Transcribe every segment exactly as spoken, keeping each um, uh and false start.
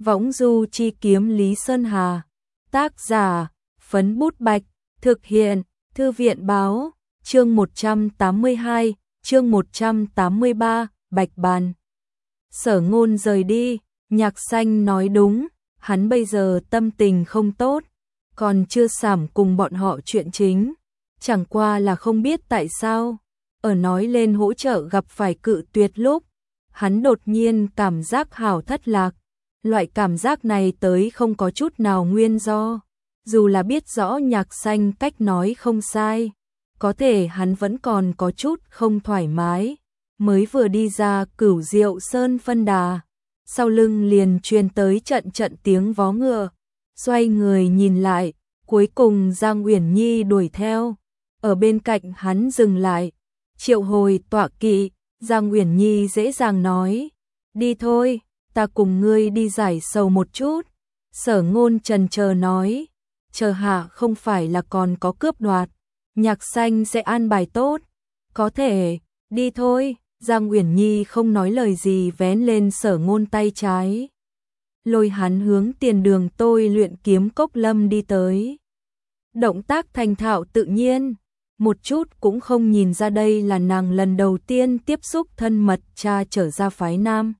Võng du chi kiếm Lý Sơn Hà. Tác giả, Phấn Bút Bạch. Thực hiện, Thư viện báo. Chương một trăm tám mươi hai, chương một trăm tám mươi ba, Bạch Bàn. Sở Ngôn rời đi, Nhạc Xanh nói đúng, hắn bây giờ tâm tình không tốt, còn chưa sảm cùng bọn họ chuyện chính. Chẳng qua là không biết tại sao, ở nói lên hỗ trợ gặp phải cự tuyệt lúc, hắn đột nhiên cảm giác hảo thất lạc. Loại cảm giác này tới không có chút nào nguyên do, dù là biết rõ Nhạc Xanh cách nói không sai, có thể hắn vẫn còn có chút không thoải mái. Mới vừa đi ra Cửu Diệu Sơn phân đà, sau lưng liền truyền tới trận trận tiếng vó ngựa, xoay người nhìn lại, cuối cùng Giang Uyển Nhi đuổi theo, ở bên cạnh hắn dừng lại, triệu hồi tọa kỵ. Giang Uyển Nhi dễ dàng nói, đi thôi, ta cùng ngươi đi giải sầu một chút. Sở Ngôn chần chờ nói, chờ hạ không phải là còn có cướp đoạt, Nhạc Xanh sẽ an bài tốt, có thể, đi thôi. Giang Uyển Nhi không nói lời gì vén lên Sở Ngôn tay trái, lôi hắn hướng tiền đường tôi luyện kiếm cốc lâm đi tới. Động tác thành thạo tự nhiên, một chút cũng không nhìn ra đây là nàng lần đầu tiên tiếp xúc thân mật cha trở ra phái nam.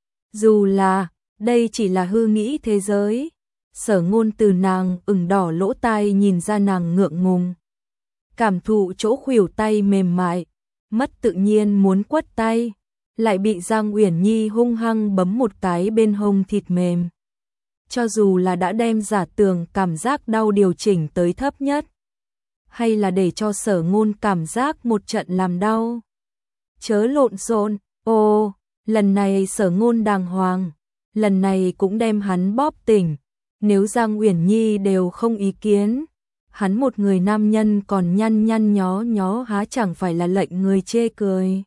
Dù là, đây chỉ là hư nghĩ thế giới, Sở Ngôn từ nàng ửng đỏ lỗ tai nhìn ra nàng ngượng ngùng. Cảm thụ chỗ khuỷu tay mềm mại, mất tự nhiên muốn quất tay, lại bị Giang Uyển Nhi hung hăng bấm một cái bên hông thịt mềm. Cho dù là đã đem giả tường cảm giác đau điều chỉnh tới thấp nhất, hay là để cho Sở Ngôn cảm giác một trận làm đau. Chớ lộn xộn, ô, lần này Sở Ngôn đàng hoàng, lần này cũng đem hắn bóp tỉnh. Nếu Giang Uyển Nhi đều không ý kiến, hắn một người nam nhân còn nhăn nhăn nhó nhó há chẳng phải là lệnh người chê cười.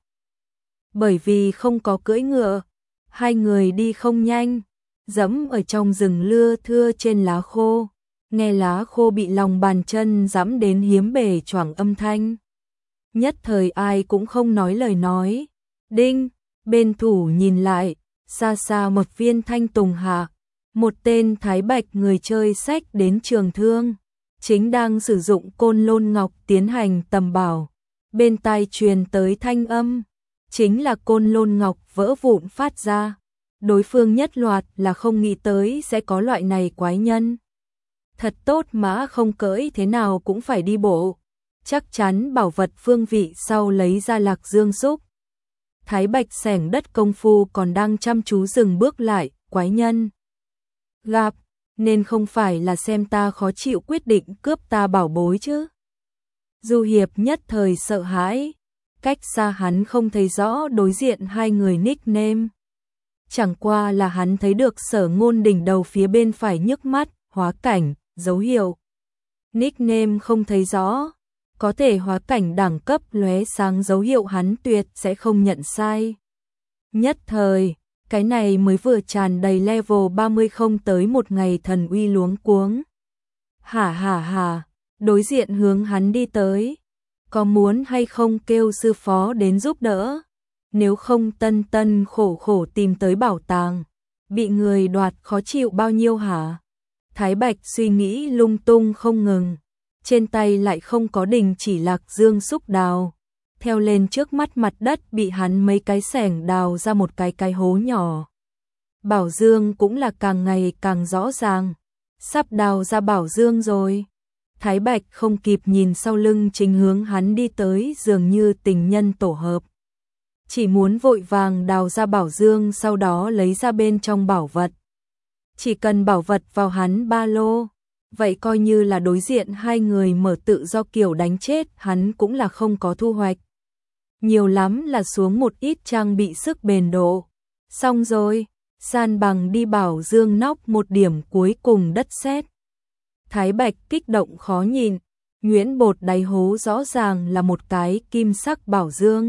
Bởi vì không có cưỡi ngựa, hai người đi không nhanh, dẫm ở trong rừng lưa thưa trên lá khô, nghe lá khô bị lòng bàn chân dẫm đến hiếm bể choảng âm thanh. Nhất thời ai cũng không nói lời nói. Đinh, bên thủ nhìn lại, xa xa một viên thanh tùng hạ, một tên Thái Bạch người chơi sách đến trường thương, chính đang sử dụng côn lôn ngọc tiến hành tầm bảo. Bên tai truyền tới thanh âm, chính là côn lôn ngọc vỡ vụn phát ra. Đối phương nhất loạt là không nghĩ tới sẽ có loại này quái nhân. Thật tốt, mã không cưỡi thế nào cũng phải đi bộ, chắc chắn bảo vật phương vị sau lấy ra Lạc Dương xúc. Thái Bạch xẻng đất công phu còn đang chăm chú dừng bước lại, quái nhân gặp, nên không phải là xem ta khó chịu quyết định cướp ta bảo bối chứ. Du Hiệp nhất thời sợ hãi, cách xa hắn không thấy rõ đối diện hai người nickname. Chẳng qua là hắn thấy được Sở Ngôn đỉnh đầu phía bên phải nhức mắt, hóa cảnh, dấu hiệu. Nickname không thấy rõ, có thể hóa cảnh đẳng cấp lóe sáng dấu hiệu hắn tuyệt sẽ không nhận sai. Nhất thời, cái này mới vừa tràn đầy level ba mươi không tới một ngày thần uy luống cuống. Hả hả hả, đối diện hướng hắn đi tới, có muốn hay không kêu sư phó đến giúp đỡ? Nếu không tân tân khổ khổ tìm tới bảo tàng, bị người đoạt khó chịu bao nhiêu hả? Thái Bạch suy nghĩ lung tung không ngừng, trên tay lại không có đình chỉ Lạc Dương xúc đào, theo lên trước mắt mặt đất bị hắn mấy cái xẻng đào ra một cái cái hố nhỏ. Bảo Dương cũng là càng ngày càng rõ ràng, sắp đào ra Bảo Dương rồi. Thái Bạch không kịp nhìn sau lưng chính hướng hắn đi tới dường như tình nhân tổ hợp. Chỉ muốn vội vàng đào ra Bảo Dương sau đó lấy ra bên trong bảo vật. Chỉ cần bảo vật vào hắn ba lô, vậy coi như là đối diện hai người mở tự do kiểu đánh chết hắn cũng là không có thu hoạch. Nhiều lắm là xuống một ít trang bị sức bền độ. Xong rồi, san bằng đi Bảo Dương nóc một điểm cuối cùng đất sét. Thái Bạch kích động khó nhìn, nhuyễn bột đáy hố rõ ràng là một cái kim sắc Bảo Dương.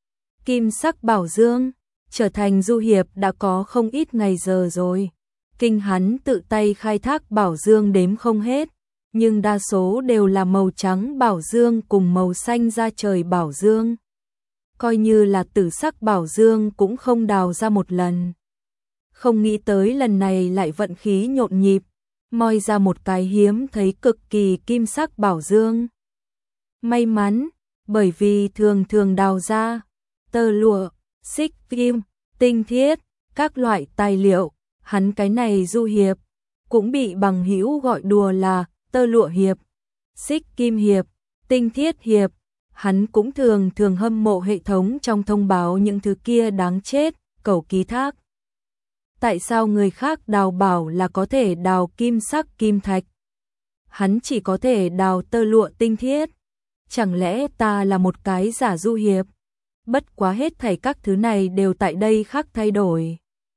Kim sắc Bảo Dương, trở thành Du Hiệp đã có không ít ngày giờ rồi. Kinh hắn tự tay khai thác Bảo Dương đếm không hết, nhưng đa số đều là màu trắng Bảo Dương cùng màu xanh da trời Bảo Dương. Coi như là tử sắc Bảo Dương cũng không đào ra một lần. Không nghĩ tới lần này lại vận khí nhộn nhịp, moi ra một cái hiếm thấy cực kỳ kim sắc bảo dương. May mắn, bởi vì thường thường đào ra tơ lụa, xích kim, tinh thiết, các loại tài liệu, hắn cái này du hiệp cũng bị bằng hữu gọi đùa là tơ lụa hiệp, xích kim hiệp, tinh thiết hiệp. Hắn cũng thường thường hâm mộ hệ thống trong thông báo những thứ kia đáng chết, cầu ký thác. Tại sao người khác đào bảo là có thể đào kim sắc kim thạch? Hắn chỉ có thể đào tơ lụa tinh thiết. Chẳng lẽ ta là một cái giả du hiệp? Bất quá hết thảy các thứ này đều tại đây khác thay đổi.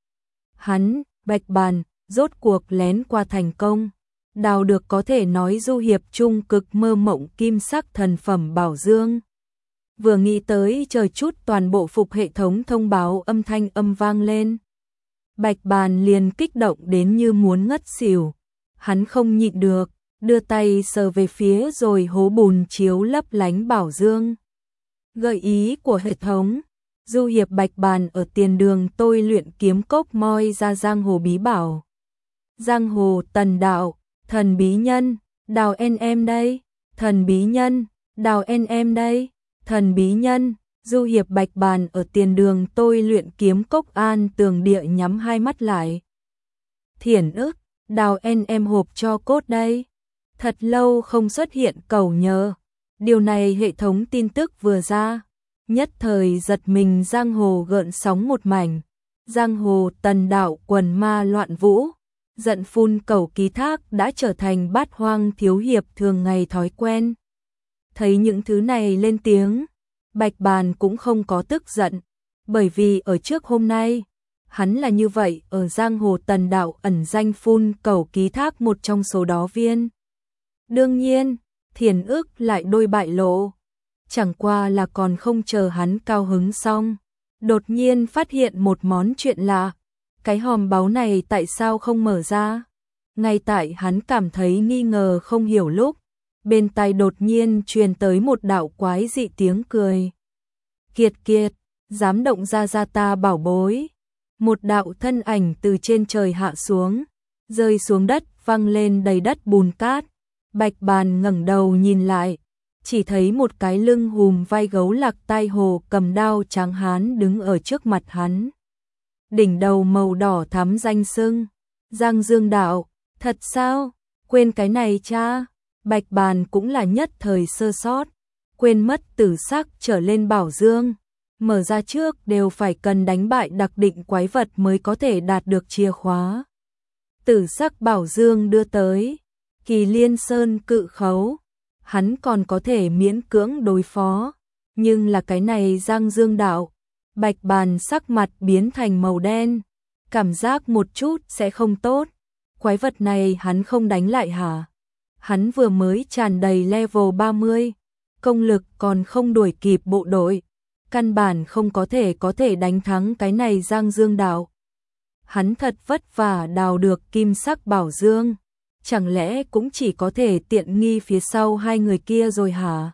Hắn, Bạch Bàn, rốt cuộc lén qua thành công. Đào được có thể nói du hiệp trung cực mơ mộng kim sắc thần phẩm bảo dương. Vừa nghĩ tới chờ chút toàn bộ phục hệ thống thông báo âm thanh âm vang lên. Bạch Bàn liền kích động đến như muốn ngất xỉu. Hắn không nhịn được, đưa tay sờ về phía rồi hố bùn chiếu lấp lánh bảo dương. Gợi ý của hệ thống, du hiệp Bạch Bàn ở tiền đường tôi luyện kiếm cốc moi ra giang hồ bí bảo. Giang hồ tần đạo, thần bí nhân, đào en em đây, thần bí nhân, đào en em đây, thần bí nhân. Du hiệp Bạch Bàn ở tiền đường tôi luyện kiếm cốc an tường địa nhắm hai mắt lại. Thiển ức, đào en em hộp cho cốt đây. Thật lâu không xuất hiện cầu nhờ. Điều này hệ thống tin tức vừa ra. Nhất thời giật mình giang hồ gợn sóng một mảnh. Giang hồ tần đạo quần ma loạn vũ. Giận phun cầu ký thác đã trở thành bát hoang thiếu hiệp thường ngày thói quen. Thấy những thứ này lên tiếng, Bạch Bàn cũng không có tức giận, bởi vì ở trước hôm nay, hắn là như vậy ở giang hồ tần đạo ẩn danh phun cầu ký thác một trong số đó viên. Đương nhiên, thiền ức lại đôi bại lộ, chẳng qua là còn không chờ hắn cao hứng xong, đột nhiên phát hiện một món chuyện lạ, cái hòm báu này tại sao không mở ra? Ngay tại hắn cảm thấy nghi ngờ không hiểu lúc, bên tai đột nhiên truyền tới một đạo quái dị tiếng cười. Kiệt kiệt, dám động ra ra ta bảo bối. Một đạo thân ảnh từ trên trời hạ xuống, rơi xuống đất văng lên đầy đất bùn cát. Bạch Bàn ngẩng đầu nhìn lại, chỉ thấy một cái lưng hùm vai gấu lạc tai hồ cầm đao tráng hán đứng ở trước mặt hắn. Đỉnh đầu màu đỏ thắm danh xưng, Giang Dương đạo, thật sao? Quên cái này cha. Bạch Bàn cũng là nhất thời sơ sót, quên mất tử sắc trở lên bảo dương, mở ra trước đều phải cần đánh bại đặc định quái vật mới có thể đạt được chìa khóa. Tử sắc bảo dương đưa tới, Kỳ Liên Sơn cự khấu, hắn còn có thể miễn cưỡng đối phó, nhưng là cái này Giang Dương đạo, Bạch Bàn sắc mặt biến thành màu đen, cảm giác một chút sẽ không tốt, quái vật này hắn không đánh lại hả? Hắn vừa mới tràn đầy level ba mươi, công lực còn không đuổi kịp bộ đội, căn bản không có thể có thể đánh thắng cái này Giang Dương đạo. Hắn thật vất vả đào được kim sắc bảo dương, chẳng lẽ cũng chỉ có thể tiện nghi phía sau hai người kia rồi hả?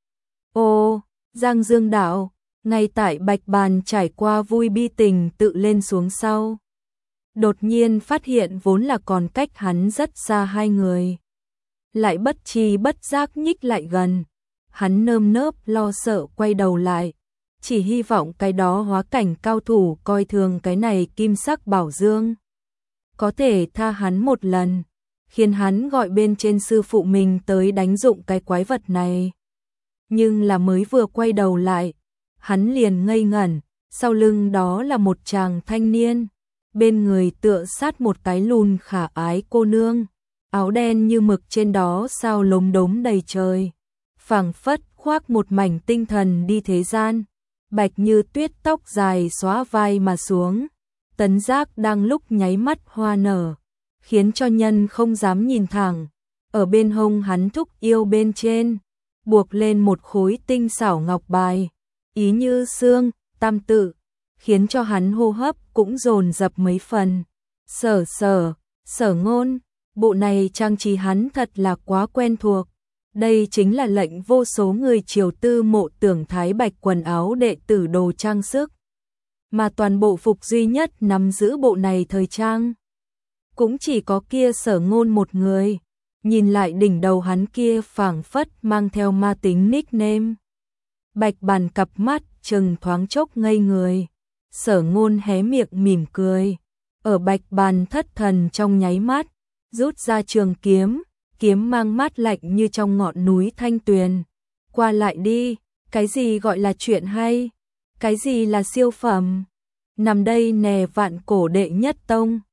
Ô, Giang Dương đạo, ngay tại Bạch Bàn trải qua vui bi tình tự lên xuống sau. Đột nhiên phát hiện vốn là còn cách hắn rất xa hai người. Lại bất chi bất giác nhích lại gần. Hắn nơm nớp lo sợ quay đầu lại. Chỉ hy vọng cái đó hóa cảnh cao thủ coi thường cái này kim sắc bảo dương. Có thể tha hắn một lần. Khiến hắn gọi bên trên sư phụ mình tới đánh dụng cái quái vật này. Nhưng là mới vừa quay đầu lại. Hắn liền ngây ngẩn. Sau lưng đó là một chàng thanh niên. Bên người tựa sát một cái lùn khả ái cô nương. Áo đen như mực trên đó sao lốm đốm đầy trời. Phảng phất khoác một mảnh tinh thần đi thế gian. Bạch như tuyết tóc dài xóa vai mà xuống. Tấn giác đang lúc nháy mắt hoa nở. Khiến cho nhân không dám nhìn thẳng. Ở bên hông hắn thúc yêu bên trên. Buộc lên một khối tinh xảo ngọc bài. Ý như xương, tam tự. Khiến cho hắn hô hấp cũng dồn dập mấy phần. Sở sở, sở ngôn. Bộ này trang trí hắn thật là quá quen thuộc. Đây chính là lệnh vô số người triều tư mộ tưởng Thái Bạch quần áo đệ tử đồ trang sức. mà toàn bộ phục duy nhất nắm giữ bộ này thời trang. Cũng chỉ có kia Sở Ngôn một người, nhìn lại đỉnh đầu hắn kia phảng phất mang theo ma tính nickname. Bạch Bàn cặp mắt chừng thoáng chốc ngây người, Sở Ngôn hé miệng mỉm cười, ở Bạch Bàn thất thần trong nháy mắt, rút ra trường kiếm, kiếm mang mát lạnh như trong ngọn núi thanh tuyền. Qua lại đi, cái gì gọi là chuyện hay, cái gì là siêu phẩm, nằm đây nè vạn cổ đệ nhất tông.